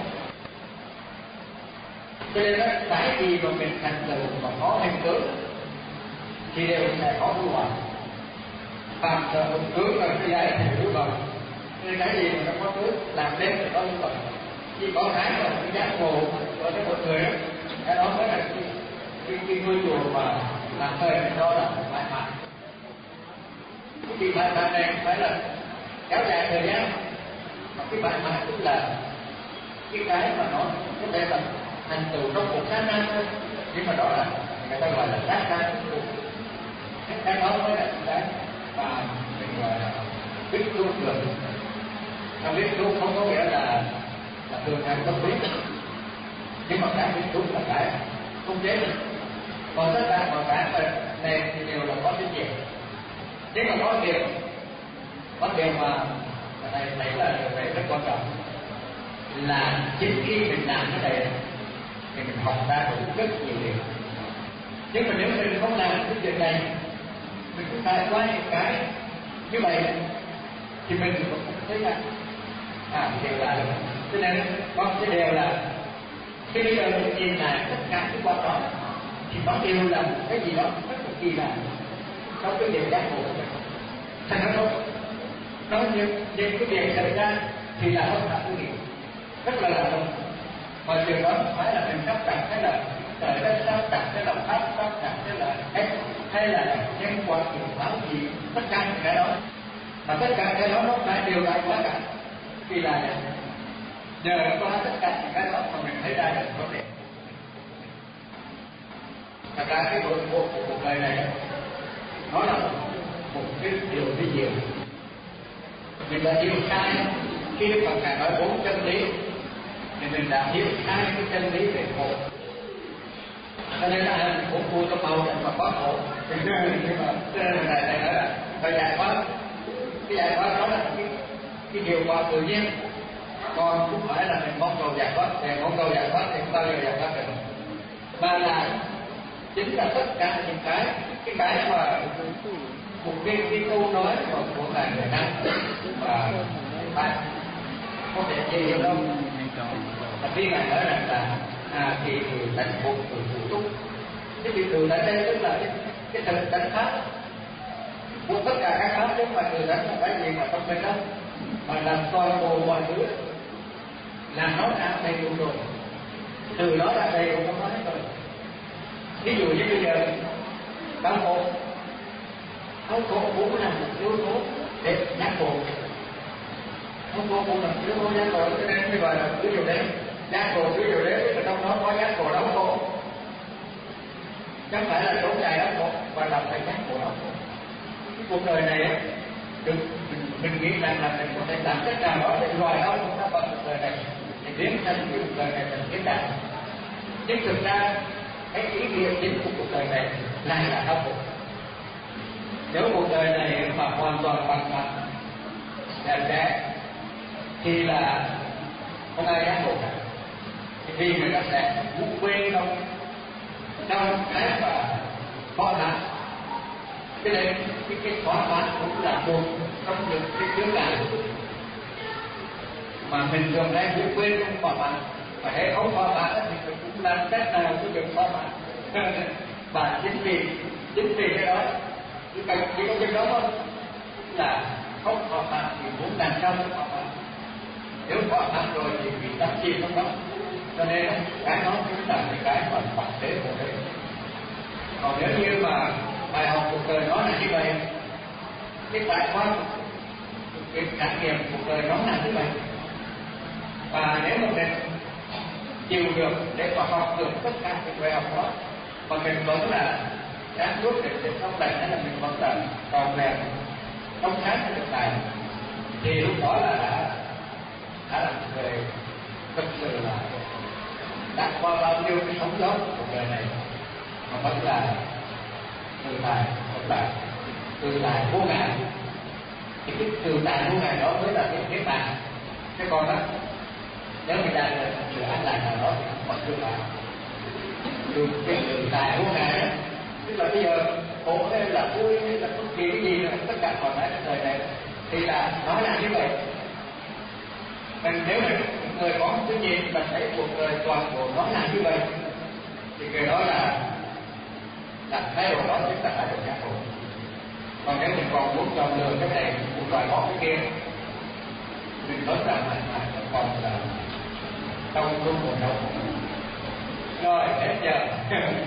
Cho nên đó, cái gì mà mình thành tựu mà có hình tướng thì đều sẽ có thu hoạch. Phạm là một tướng là cái dạy thì hữu vọng. Nên cái gì mà nó có tướng làm đến thì có hữu vọng. Chỉ có cái là cái giác ngộ của cái một người đó, cái đó mới là cái cái, cái ngôi chùa mà làm thời đó là một bài mạng. Cái gì bài mạng này phải là kéo dài thời gian, mà cái bài mạng tức là cái cái mà nó có thể là thành tựu trong một sát na thôi, nhưng mà đó là người ta gọi là sát na. Cái đó mới là cái và mình gọi là biết tu được. Nó biết tu không có nghĩa là là thường hành không biết, nhưng mà cái biết tu là cái không chế được. Còn tất cả mọi cái mà này thì đều là có trách nhiệm. Nhưng mà có điều có điều mà thầy thấy là điều này rất quan trọng là chính khi mình làm cái này thì mình học ra được rất nhiều điều. Nhưng mà nếu mình không làm cái việc này, mình cũng trải qua những cái như vậy thì mình cũng không thấy là à điều là cho nên có cái điều là khi bây giờ mình nhìn lại tất cả những hoạt đó thì nó đều là một cái gì đó rất là kỳ lạ trong cái việc giác ngộ của mình. Thành ra không nó những những cái việc xảy ra thì là không phải cái gì rất là lạ lùng. Mà chuyện đó phải là mình sắp đặt cái là trời đất sắp đặt cái là pháp sắp đặt cái là cách hay là nhân quả truyền báo gì tất cả những cái đó, mà tất cả cái đó nó phải đều lại quá cả vì là nhờ qua tất cả những cái đó mà mình thấy ra được vấn đề. Thật ra cái nội bộ của cuộc đời này nó là một cái điều cái nhiều mình đã hiểu sai khi Đức Phật ngài nói bốn chân lý thì mình đã hiểu sai cái chân lý về khổ. Cho nên là cũng vui trong màu mà có khổ thì nhưng mà cho nên là thầy nói là phải giải thoát. Cái giải thoát đó là cái cái hiệu quả tự nhiên, còn không phải là mình mong cầu giải thoát. Thì mong cầu giải thoát thì không bao giờ giải thoát được, mà là chính là tất cả những cái cái cái mà một cái cái câu nói của của ngài người Năng và bạn có thể dễ hiểu đâu. Và khi ngài nói rằng là à thì từ tánh phục từ phụ túc, cái việc từ tánh đây tức là cái cái thực tánh pháp của tất cả các pháp, chứ mà từ tánh không phải gì mà thông minh đâu, mà làm toàn bộ mọi thứ là nó đã đầy đủ rồi, từ đó đã đầy đủ nó hết rồi. Ví dụ như bây giờ đau khổ, đau khổ cũng là một yếu tố để giác ngộ, đau khổ cũng là một yếu tố giác ngộ, cho nên mới gọi là ví dụ đấy giác ngộ, ví dụ đấy ở trong đó có giác ngộ đau khổ, chẳng phải là trốn dài đau khổ và làm phải giác ngộ đau khổ. Cái cuộc đời này ấy, được mình, mình nghĩ rằng là mình có thể làm cách nào đó để loại đau khổ ra khỏi cuộc đời này, để biến thành cái cuộc đời này thành kiến đạt. Nhưng thực ra cái ý nghĩa chính của cuộc đời này lại là đau khổ. Nếu cuộc đời này mà hoàn toàn bằng phẳng, đẹp đẽ thì là không ai giác ngộ cả, vì người ta sẽ vũ quên trong trong cái và khó khăn. Cho nên cái cái khó khăn cũng là một trong những cái chướng ngại mà mình thường hay vũ quên trong khó khăn, và hệ không khó khăn thì mình cũng làm cách nào cũng được khó khăn. Và chính vì chính vì cái đó chỉ cần chỉ có cái đó thôi là không khó khăn thì muốn làm sao cũng khó khăn. Nếu khó khăn rồi thì bị đắm chìm trong đó, cho nên cái đó cũng là cái mà bản tế của đấy. Còn nếu như mà bài học cuộc đời nó là như vậy, cái trải qua cái trải nghiệm cuộc đời nó là như vậy, và nếu mà mình chịu được để mà học được tất cả những bài học đó, mà mình vẫn là sáng suốt để để không lành, hay là mình vẫn là còn vẹn trong sáng cái thực tại, thì lúc đó là đã đã là một người thực sự là đã qua bao nhiêu cái sóng gió của cuộc đời này mà vẫn là tự tại, vẫn là tự tại vô ngại. Thì cái tự tại vô ngại đó mới là cái kết bạn. Thế còn đó, nếu mình đạt được sự an lạc nào đó thì cũng còn tự tại. Dù cái tự tại vô ngại đó, tức là bây giờ khổ hay là vui hay là bất kỳ cái gì nữa, tất cả còn lại trong đời này thì là nói là như vậy. Mình nếu mình người có một cái nhìn và thấy cuộc đời toàn bộ nó là như vậy, thì người đó là là thái độ đó chính là thái độ giác ngộ. Còn nếu mình còn muốn chọn lựa cái này cũng loại bỏ cái kia, mình nói rằng là còn là trong lúc còn đâu. Rồi hết giờ.